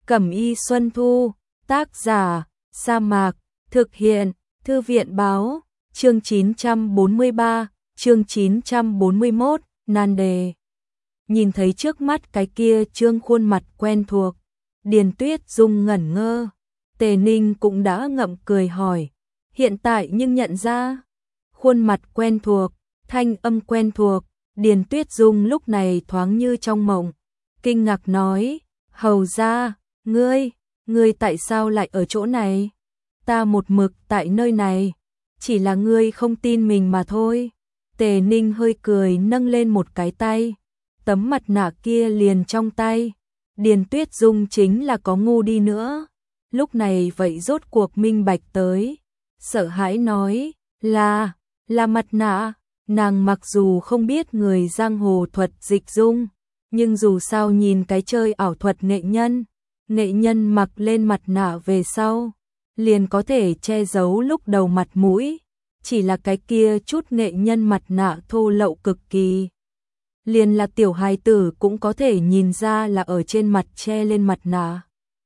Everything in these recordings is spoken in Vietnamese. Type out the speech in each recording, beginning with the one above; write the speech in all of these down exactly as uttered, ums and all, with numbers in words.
Cẩm y Xuân Thu, tác giả, Sa Mạc, thực hiện, Thư viện báo, chương chín trăm bốn mươi ba, chương chín trăm bốn mươi mốt, nan đề. Nhìn thấy trước mắt cái kia trương khuôn mặt quen thuộc, Điền Tuyết Dung ngẩn ngơ, Tề Ninh cũng đã ngậm cười hỏi, hiện tại nhưng nhận ra, khuôn mặt quen thuộc, thanh âm quen thuộc, Điền Tuyết Dung lúc này thoáng như trong mộng, kinh ngạc nói, hầu ra, ngươi, ngươi tại sao lại ở chỗ này? Ta một mực tại nơi này, chỉ là ngươi không tin mình mà thôi. Tề Ninh hơi cười nâng lên một cái tay, tấm mặt nạ kia liền trong tay. Điền Tuyết Dung chính là có ngu đi nữa. Lúc này vậy rốt cuộc minh bạch tới, sợ hãi nói, là, là mặt nạ. Nàng mặc dù không biết người giang hồ thuật dịch dung, nhưng dù sao nhìn cái chơi ảo thuật nghệ nhân, nghệ nhân mặc lên mặt nạ về sau, liền có thể che giấu lúc đầu mặt mũi, chỉ là cái kia chút nghệ nhân mặt nạ thô lậu cực kỳ. Liền là tiểu hài tử cũng có thể nhìn ra là ở trên mặt che lên mặt nạ.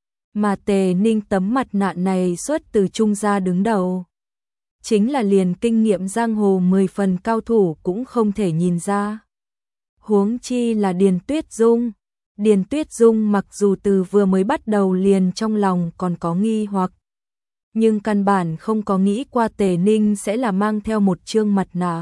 Mà Tề Ninh tấm mặt nạ này xuất từ Trung gia đứng đầu. Chính là liền kinh nghiệm giang hồ mười phần cao thủ cũng không thể nhìn ra. Huống chi là Điền Tuyết Dung. Điền Tuyết Dung mặc dù từ vừa mới bắt đầu liền trong lòng còn có nghi hoặc, nhưng căn bản không có nghĩ qua Tề Ninh sẽ là mang theo một trương mặt nạ.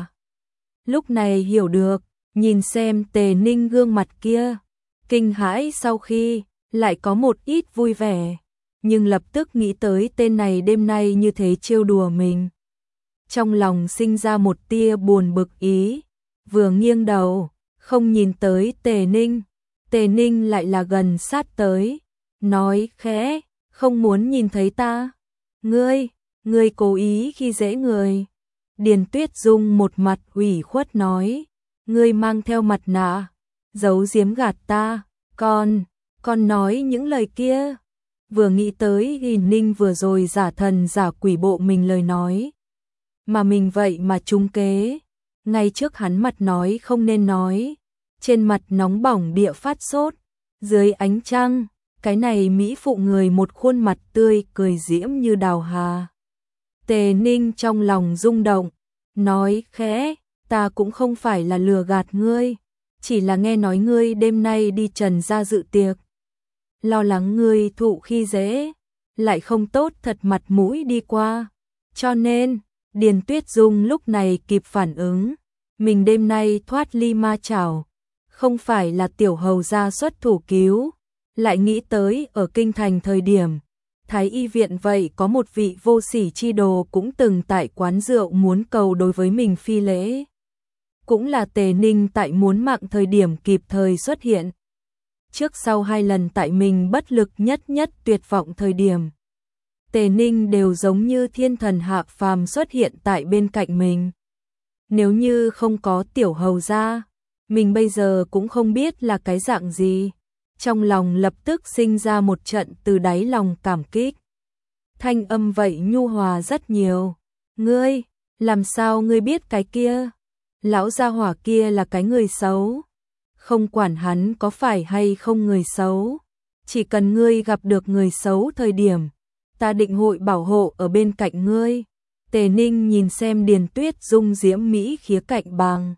Lúc này hiểu được, nhìn xem Tề Ninh gương mặt kia, kinh hãi sau khi, lại có một ít vui vẻ, nhưng lập tức nghĩ tới tên này đêm nay như thế trêu đùa mình. Trong lòng sinh ra một tia buồn bực ý, vừa nghiêng đầu, không nhìn tới Tề Ninh, Tề Ninh lại là gần sát tới, nói khẽ, không muốn nhìn thấy ta. Ngươi, ngươi cố ý khi dễ người. Điền Tuyết Dung một mặt ủy khuất nói, ngươi mang theo mặt nạ, giấu giếm gạt ta, con, con nói những lời kia. Vừa nghĩ tới Hình Ninh vừa rồi giả thần giả quỷ bộ mình lời nói, mà mình vậy mà trúng kế, ngay trước hắn mặt nói không nên nói, trên mặt nóng bỏng địa phát sốt, dưới ánh trăng, cái này mỹ phụ người một khuôn mặt tươi cười diễm như đào hà. Tề Ninh trong lòng rung động, nói khẽ, ta cũng không phải là lừa gạt ngươi, chỉ là nghe nói ngươi đêm nay đi Trần gia dự tiệc, lo lắng ngươi thụ khi dễ, lại không tốt thật mặt mũi đi qua, cho nên, Điền Tuyết Dung lúc này kịp phản ứng, mình đêm nay thoát ly ma chảo, không phải là tiểu hầu gia xuất thủ cứu, lại nghĩ tới ở kinh thành thời điểm, Thái y viện vậy có một vị vô sỉ chi đồ cũng từng tại quán rượu muốn cầu đối với mình phi lễ. Cũng là Tề Ninh tại muốn mạng thời điểm kịp thời xuất hiện. Trước sau hai lần tại mình bất lực nhất nhất tuyệt vọng thời điểm, Tề Ninh đều giống như thiên thần hạ phàm xuất hiện tại bên cạnh mình. Nếu như không có tiểu hầu gia, mình bây giờ cũng không biết là cái dạng gì. Trong lòng lập tức sinh ra một trận từ đáy lòng cảm kích. Thanh âm vậy nhu hòa rất nhiều. Ngươi, làm sao ngươi biết cái kia? Lão gia hỏa kia là cái người xấu. Không quản hắn có phải hay không người xấu. Chỉ cần ngươi gặp được người xấu thời điểm, ta định hội bảo hộ ở bên cạnh ngươi. Tề Ninh nhìn xem Điền Tuyết Dung diễm mỹ khía cạnh bàng,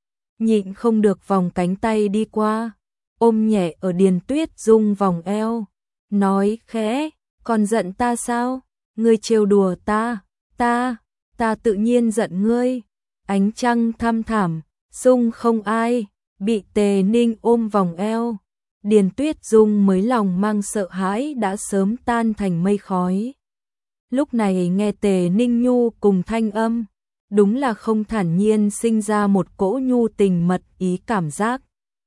nhịn không được vòng cánh tay đi qua, ôm nhẹ ở Điền Tuyết Dung vòng eo, nói khẽ, còn giận ta sao? Ngươi trêu đùa ta, ta, ta tự nhiên giận ngươi. Ánh trăng thăm thẳm, Dung không ai, bị Tề Ninh ôm vòng eo, Điền Tuyết Dung mới lòng mang sợ hãi đã sớm tan thành mây khói. Lúc này nghe Tề Ninh nhu cùng thanh âm, đúng là không thản nhiên sinh ra một cỗ nhu tình mật ý cảm giác.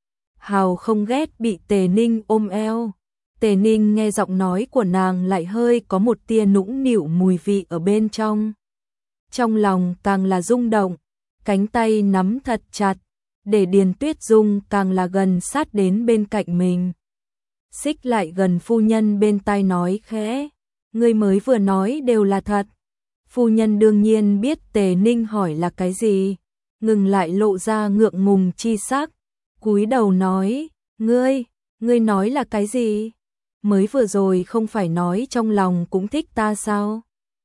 Hào không ghét bị Tề Ninh ôm eo. Tề Ninh nghe giọng nói của nàng lại hơi có một tia nũng nịu mùi vị ở bên trong. Trong lòng càng là rung động, cánh tay nắm thật chặt, để Điền Tuyết Dung càng là gần sát đến bên cạnh mình. Xích lại gần phu nhân bên tai nói khẽ, ngươi mới vừa nói đều là thật. Phu nhân đương nhiên biết Tề Ninh hỏi là cái gì, ngừng lại lộ ra ngượng ngùng chi sắc, cúi đầu nói, ngươi, ngươi nói là cái gì? mới vừa rồi không phải nói trong lòng cũng thích ta sao?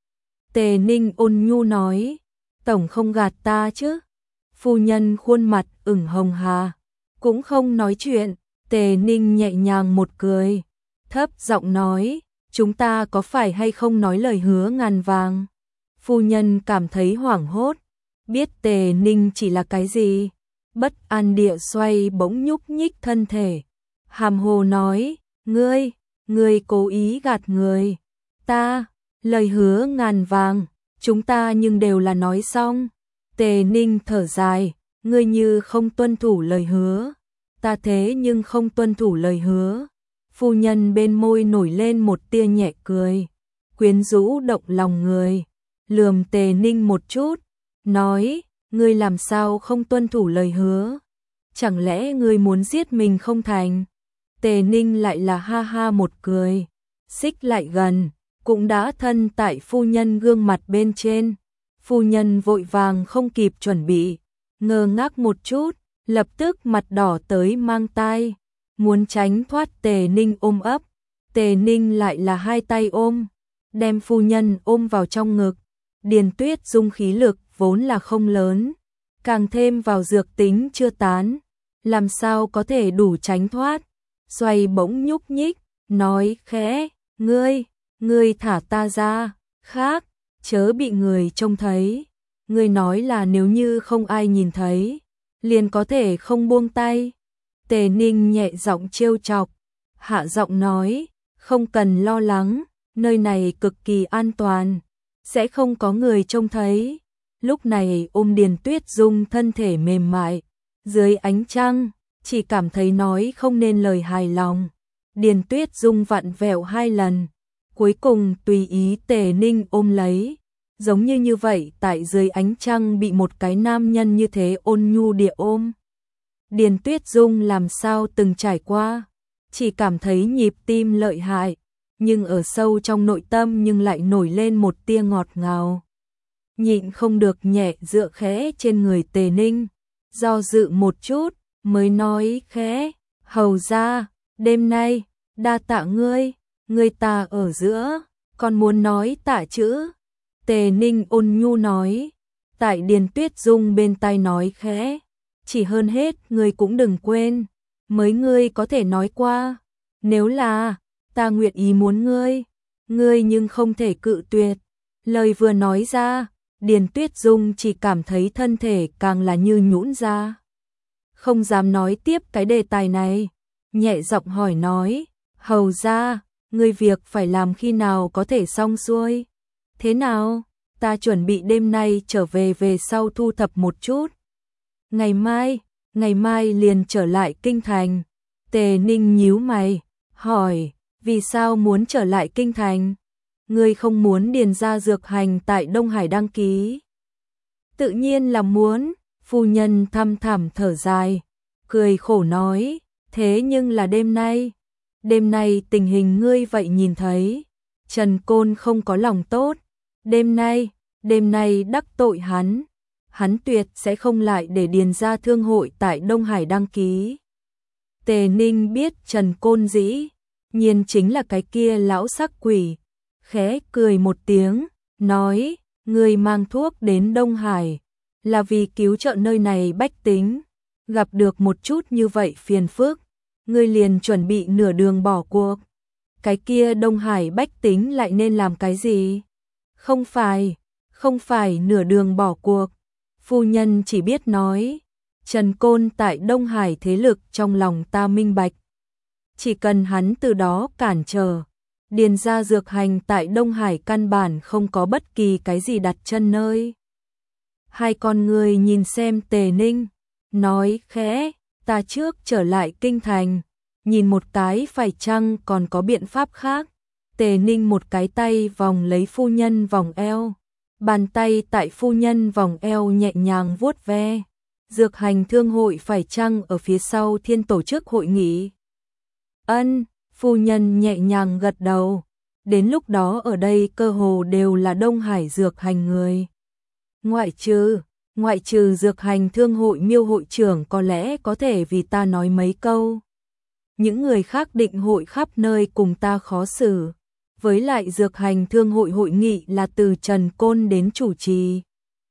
Tề Ninh ôn nhu nói, tổng không gạt ta chứ? Phu nhân khuôn mặt ửng hồng hà, cũng không nói chuyện. Tề Ninh nhẹ nhàng một cười, thấp giọng nói, chúng ta có phải hay không nói lời hứa ngàn vàng? Phu nhân cảm thấy hoảng hốt, biết Tề Ninh chỉ là cái gì, bất an địa xoay bỗng nhúc nhích thân thể, hàm hồ nói, ngươi, ngươi cố ý gạt người, ta, lời hứa ngàn vàng, chúng ta nhưng đều là nói xong. Tề Ninh thở dài, ngươi như không tuân thủ lời hứa, ta thế nhưng không tuân thủ lời hứa. Phu nhân bên môi nổi lên một tia nhẹ cười, quyến rũ động lòng người, lườm Tề Ninh một chút, nói, ngươi làm sao không tuân thủ lời hứa? Chẳng lẽ ngươi muốn giết mình không thành? Tề Ninh lại là ha ha một cười, xích lại gần, cũng đã thân tại phu nhân gương mặt bên trên. Phu nhân vội vàng không kịp chuẩn bị, ngơ ngác một chút, lập tức mặt đỏ tới mang tai, muốn tránh thoát Tề Ninh ôm ấp. Tề Ninh lại là hai tay ôm, đem phu nhân ôm vào trong ngực. Điền Tuyết Dung khí lực vốn là không lớn, càng thêm vào dược tính chưa tán, làm sao có thể đủ tránh thoát. Xoay bỗng nhúc nhích, nói khẽ, ngươi, ngươi thả ta ra, khác, chớ bị người trông thấy. Ngươi nói là nếu như không ai nhìn thấy, liền có thể không buông tay. Tề Ninh nhẹ giọng trêu chọc, hạ giọng nói, không cần lo lắng, nơi này cực kỳ an toàn, sẽ không có người trông thấy. Lúc này ôm Điền Tuyết Dung thân thể mềm mại, dưới ánh trăng, chỉ cảm thấy nói không nên lời hài lòng. Điền Tuyết Dung vặn vẹo hai lần, cuối cùng tùy ý Tề Ninh ôm lấy, giống như như vậy tại dưới ánh trăng bị một cái nam nhân như thế ôn nhu địa ôm. Điền Tuyết Dung làm sao từng trải qua, chỉ cảm thấy nhịp tim lợi hại, nhưng ở sâu trong nội tâm nhưng lại nổi lên một tia ngọt ngào. Nhịn không được nhẹ dựa khẽ trên người Tề Ninh, do dự một chút, mới nói khẽ, hầu ra, đêm nay, đa tạ ngươi, ngươi ta ở giữa, còn muốn nói tạ chữ. Tề Ninh ôn nhu nói, tại Điền Tuyết Dung bên tai nói khẽ, chỉ hơn hết ngươi cũng đừng quên, mới ngươi có thể nói qua, nếu là, ta nguyện ý muốn ngươi, ngươi nhưng không thể cự tuyệt. Lời vừa nói ra, Điền Tuyết Dung chỉ cảm thấy thân thể càng là như nhũn ra. Không dám nói tiếp cái đề tài này, nhẹ giọng hỏi nói, hầu ra, ngươi việc phải làm khi nào có thể xong xuôi? Thế nào, ta chuẩn bị đêm nay trở về về sau thu thập một chút. Ngày mai, ngày mai liền trở lại kinh thành. Tề Ninh nhíu mày, hỏi, vì sao muốn trở lại kinh thành? Ngươi không muốn điền ra dược hành tại Đông Hải đăng ký? Tự nhiên là muốn. Phu nhân thăm thẳm thở dài, cười khổ nói, thế nhưng là đêm nay, đêm nay tình hình ngươi vậy nhìn thấy, Trần Côn không có lòng tốt, đêm nay, đêm nay đắc tội hắn, hắn tuyệt sẽ không lại để điền ra thương hội tại Đông Hải đăng ký. Tề Ninh biết Trần Côn dĩ nhiên chính là cái kia lão sắc quỷ, khẽ cười một tiếng, nói, ngươi mang thuốc đến Đông Hải là vì cứu trợ nơi này bách tính, gặp được một chút như vậy phiền phức, ngươi liền chuẩn bị nửa đường bỏ cuộc. Cái kia Đông Hải bách tính lại nên làm cái gì? Không phải, không phải nửa đường bỏ cuộc. Phu nhân chỉ biết nói, Trần Côn tại Đông Hải thế lực trong lòng ta minh bạch. Chỉ cần hắn từ đó cản trở, điền ra dược hành tại Đông Hải căn bản không có bất kỳ cái gì đặt chân nơi. Hai con người nhìn xem Tề Ninh, nói khẽ, ta trước trở lại kinh thành, nhìn một cái phải chăng còn có biện pháp khác. Tề Ninh một cái tay vòng lấy phu nhân vòng eo, bàn tay tại phu nhân vòng eo nhẹ nhàng vuốt ve. Dược hành thương hội phải chăng ở phía sau thiên tổ chức hội nghị? Ân, phu nhân nhẹ nhàng gật đầu. Đến lúc đó ở đây cơ hồ đều là Đông Hải dược hành người. Ngoại trừ, ngoại trừ dược hành thương hội Miêu hội trưởng có lẽ có thể vì ta nói mấy câu. những người khác định hội khắp nơi cùng ta khó xử. Với lại dược hành thương hội hội nghị là từ Trần Côn đến chủ trì.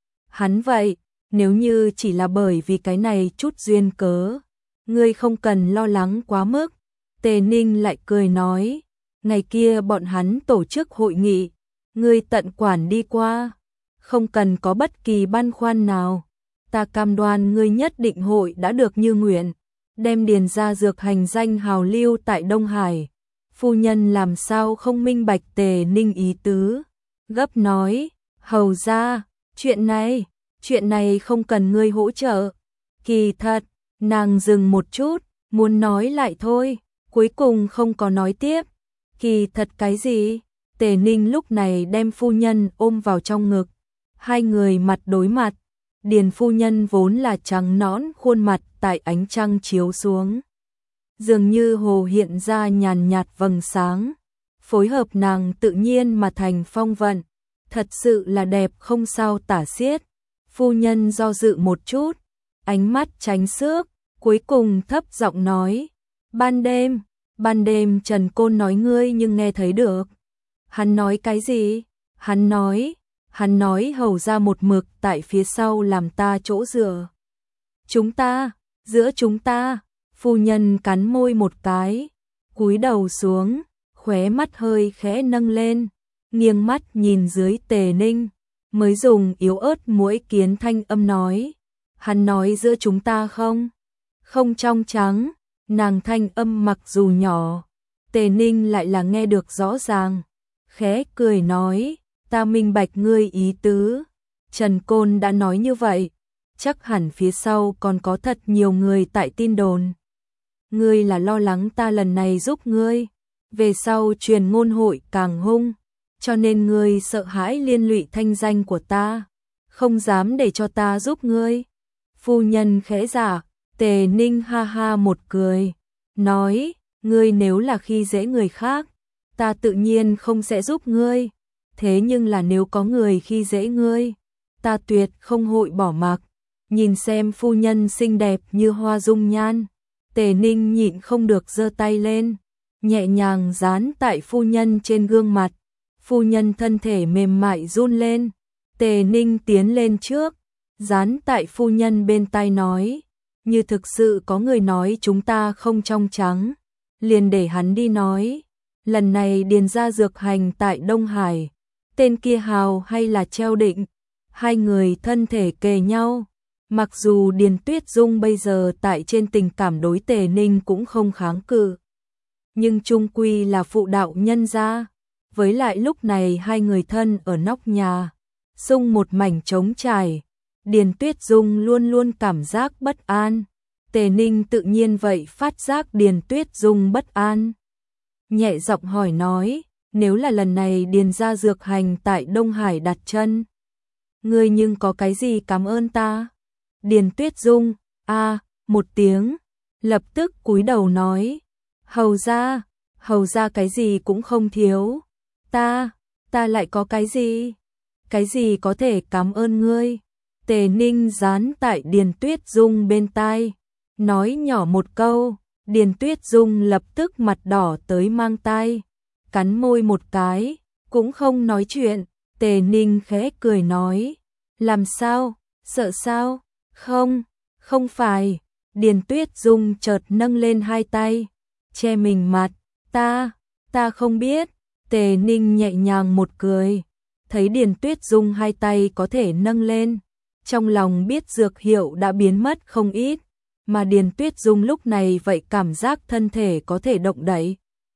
Hắn vậy, nếu như chỉ là bởi vì cái này chút duyên cớ, ngươi không cần lo lắng quá mức. Tề Ninh lại cười nói, ngày kia bọn hắn tổ chức hội nghị, ngươi tận quản đi qua, không cần có bất kỳ băn khoăn nào. Ta cam đoan ngươi nhất định hội đã được như nguyện, đem điền ra dược hành danh hào lưu tại Đông Hải. Phu nhân làm sao không minh bạch Tề Ninh ý tứ, gấp nói, hầu ra, chuyện này, chuyện này không cần ngươi hỗ trợ. Kỳ thật, nàng dừng một chút, muốn nói lại thôi, cuối cùng không có nói tiếp. Kỳ thật cái gì? Tề Ninh lúc này đem phu nhân ôm vào trong ngực, hai người mặt đối mặt. Điền phu nhân vốn là trắng nõn khuôn mặt tại ánh trăng chiếu xuống, dường như hồ hiện ra nhàn nhạt vầng sáng, phối hợp nàng tự nhiên mà thành phong vận, thật sự là đẹp không sao tả xiết. Phu nhân do dự một chút, ánh mắt tránh xước, cuối cùng thấp giọng nói, ban đêm, ban đêm Trần Côn nói ngươi nhưng nghe thấy được. Hắn nói cái gì? Hắn nói, hắn nói hầu ra một mực tại phía sau làm ta chỗ dựa. Chúng ta, giữa chúng ta, phu nhân cắn môi một cái, cúi đầu xuống, khóe mắt hơi khẽ nâng lên, nghiêng mắt nhìn dưới Tề Ninh, mới dùng yếu ớt mũi kiến thanh âm nói, hắn nói giữa chúng ta không? Không trong trắng, nàng thanh âm mặc dù nhỏ, Tề Ninh lại là nghe được rõ ràng, khẽ cười nói, ta minh bạch ngươi ý tứ, Trần Côn đã nói như vậy, chắc hẳn phía sau còn có thật nhiều người tại tin đồn. Ngươi là lo lắng ta lần này giúp ngươi, về sau truyền ngôn hội càng hung, cho nên ngươi sợ hãi liên lụy thanh danh của ta, không dám để cho ta giúp ngươi. Phu nhân khẽ giả, Tề Ninh ha ha một cười, nói, ngươi nếu là khi dễ người khác, ta tự nhiên không sẽ giúp ngươi, thế nhưng là nếu có người khi dễ ngươi, ta tuyệt không hội bỏ mặc. Nhìn xem phu nhân xinh đẹp như hoa dung nhan, Tề Ninh nhịn không được giơ tay lên, nhẹ nhàng dán tại phu nhân trên gương mặt. Phu nhân thân thể mềm mại run lên, Tề Ninh tiến lên trước, dán tại phu nhân bên tai nói, như thực sự có người nói chúng ta không trong trắng, liền để hắn đi nói. Lần này điền ra dược hành tại Đông Hải, tên kia hào hay là treo định, hai người thân thể kề nhau. Mặc dù Điền Tuyết Dung bây giờ tại trên tình cảm đối Tề Ninh cũng không kháng cự, nhưng chung quy là phụ đạo nhân gia. Với lại lúc này hai người thân ở nóc nhà, xung một mảnh trống trải, Điền Tuyết Dung luôn luôn cảm giác bất an. Tề Ninh tự nhiên vậy phát giác Điền Tuyết Dung bất an. Nhẹ giọng hỏi nói, nếu là lần này Điền ra dược hành tại Đông Hải đặt chân, ngươi nhưng có cái gì cảm ơn ta? Điền Tuyết Dung, a một tiếng, lập tức cúi đầu nói, hầu ra, hầu ra cái gì cũng không thiếu. Ta, ta lại có cái gì? Cái gì có thể cảm ơn ngươi? Tề Ninh dán tại Điền Tuyết Dung bên tai, nói nhỏ một câu, Điền Tuyết Dung lập tức mặt đỏ tới mang tai, cắn môi một cái, cũng không nói chuyện. Tề Ninh khẽ cười nói, làm sao, sợ sao? Không, không phải. Điền Tuyết Dung chợt nâng lên hai tay, che mình mặt, ta, ta không biết. Tề Ninh nhẹ nhàng một cười, thấy Điền Tuyết Dung hai tay có thể nâng lên, trong lòng biết dược hiệu đã biến mất không ít, mà Điền Tuyết Dung lúc này vậy cảm giác thân thể có thể động đậy.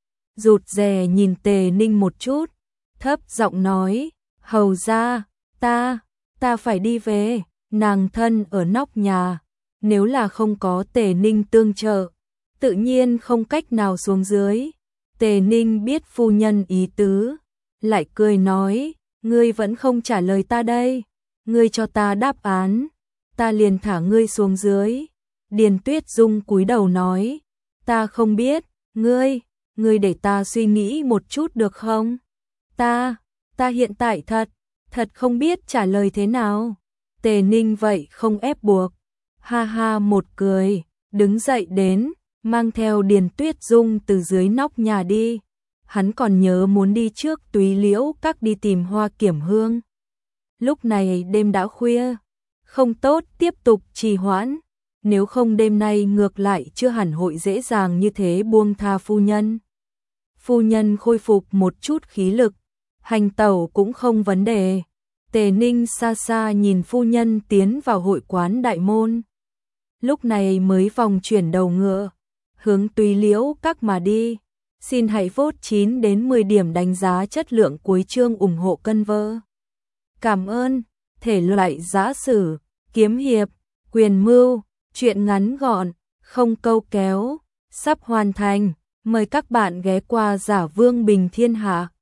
Rụt rè nhìn Tề Ninh một chút, thấp giọng nói, hầu ra, ta, ta phải đi về. Nàng thân ở nóc nhà, nếu là không có Tề Ninh tương trợ, tự nhiên không cách nào xuống dưới. Tề Ninh biết phu nhân ý tứ, lại cười nói, ngươi vẫn không trả lời ta đây, ngươi cho ta đáp án, ta liền thả ngươi xuống dưới. Điền Tuyết Dung cúi đầu nói, ta không biết, ngươi, ngươi để ta suy nghĩ một chút được không? Ta, ta hiện tại thật, thật không biết trả lời thế nào. Tề Ninh vậy không ép buộc, ha ha một cười, đứng dậy đến, mang theo Điền Tuyết Dung từ dưới nóc nhà đi. Hắn còn nhớ muốn đi trước Túy Liễu Các đi tìm Hoa Kiểm Hương. Lúc này đêm đã khuya, không tốt tiếp tục trì hoãn, nếu không đêm nay ngược lại chưa hẳn hội dễ dàng như thế buông tha phu nhân. Phu nhân khôi phục một chút khí lực, hành tẩu cũng không vấn đề. Tề Ninh xa xa nhìn phu nhân tiến vào hội quán đại môn. Lúc này mới vòng chuyển đầu ngựa, hướng Túy Liễu Các mà đi. Xin hãy vote chín đến mười điểm đánh giá chất lượng cuối chương ủng hộ cân vơ. Cảm ơn. Thể loại giã sử, kiếm hiệp, quyền mưu, truyện ngắn gọn, không câu kéo, sắp hoàn thành. Mời các bạn ghé qua Giả Vương Bình Thiên Hạ.